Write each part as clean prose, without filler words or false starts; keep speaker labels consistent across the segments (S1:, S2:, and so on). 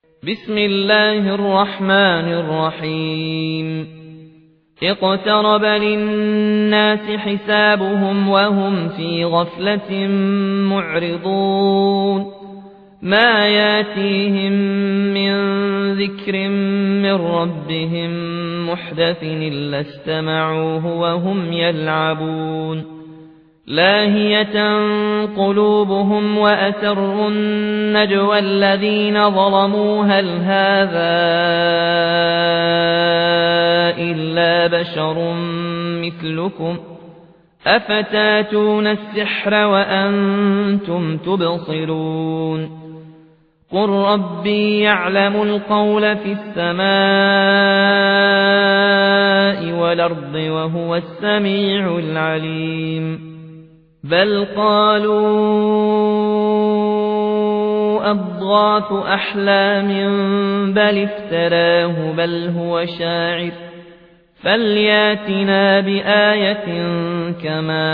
S1: بسم الله الرحمن الرحيم اقترب للناس حسابهم وهم في غفلة معرضون ما ياتيهم من ذكر من ربهم محدث إلا استمعوه وهم يلعبون لاهية قلوبهم وأسروا النجوى الذين ظلموا هل هذا إلا بشر مثلكم أفتاتون السحر وأنتم تبصرون قل ربي يعلم القول في السماء والأرض وهو السميع العليم بل قالوا أضغاث أحلام بل افتراه بل هو شاعر فلياتنا بآية كما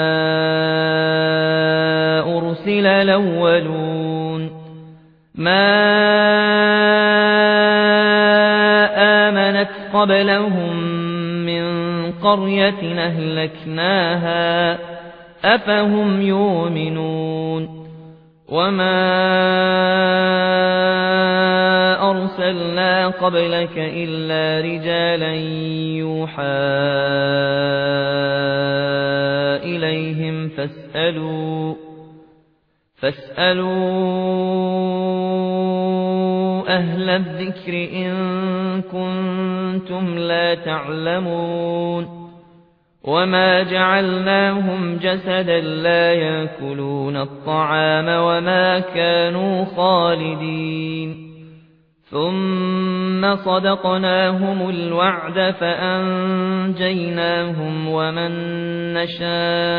S1: أرسل الأولون ما آمنت قبلهم من قرية أهلكناها أفهم يؤمنون وما أرسلنا قبلك إلا رجالا يوحى إليهم فاسألوا أهل الذكر إن كنتم لا تعلمون وما جعلناهم جسدا لا يأكلون الطعام وما كانوا خالدين ثم صدقناهم الوعد فأنجيناهم ومن نشاء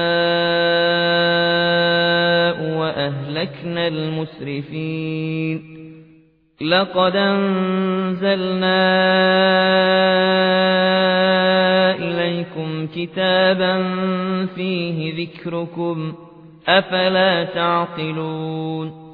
S1: وأهلكنا المسرفين لقد أنزلنا إليكم كتابا فيه ذكركم أفلا تعقلون